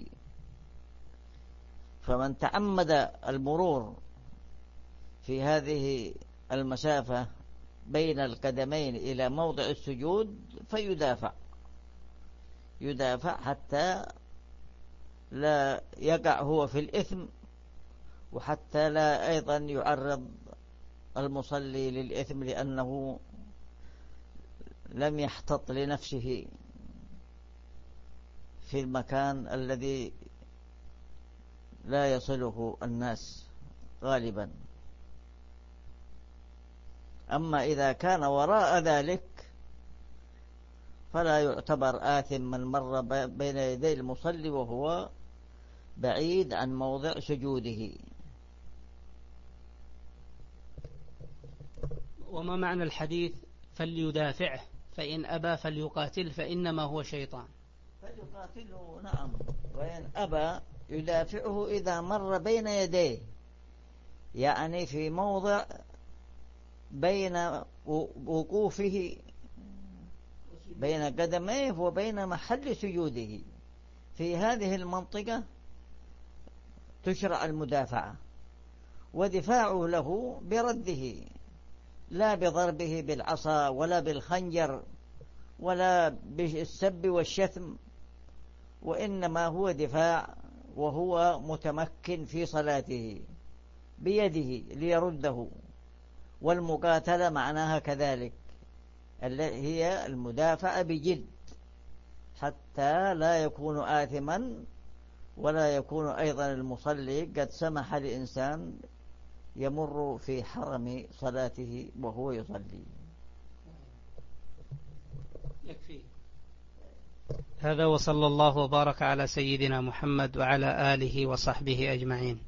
Speaker 2: فمن تعمد المرور في هذه المسافة بين القدمين إلى موضع السجود فيدافع يدافع حتى لا يقع هو في الإثم، وحتى لا أيضا يعرض المصلي للإثم لأنه لم يحتط لنفسه في المكان الذي لا يصله الناس غالبا. أما إذا كان وراء ذلك فلا يعتبر آثم من مر بين يدي المصلي وهو بعيد عن موضع سجوده.
Speaker 1: وما معنى الحديث فليدافعه فإن أبى فليقاتل فإنما هو شيطان؟
Speaker 2: فليقاتله نعم، وإن أبى يدافعه إذا مر بين يديه، يعني في موضع بين وقوفه بين قدميه وبين محل سجوده، في هذه المنطقة تشرع المدافعة، ودفاعه له برده، لا بضربه بالعصا ولا بالخنجر ولا بالسب والشتم، وإنما هو دفاع وهو متمكن في صلاته بيده ليرده. والمقاتلة معناها كذلك، هي المدافعة بجد حتى لا يكون آثما، ولا يكون أيضا المصلي قد سمح لإنسان يمر في حرم صلاته وهو يصلي.
Speaker 1: يكفي هذا، وصلى الله وبارك على سيدنا محمد وعلى آله وصحبه أجمعين.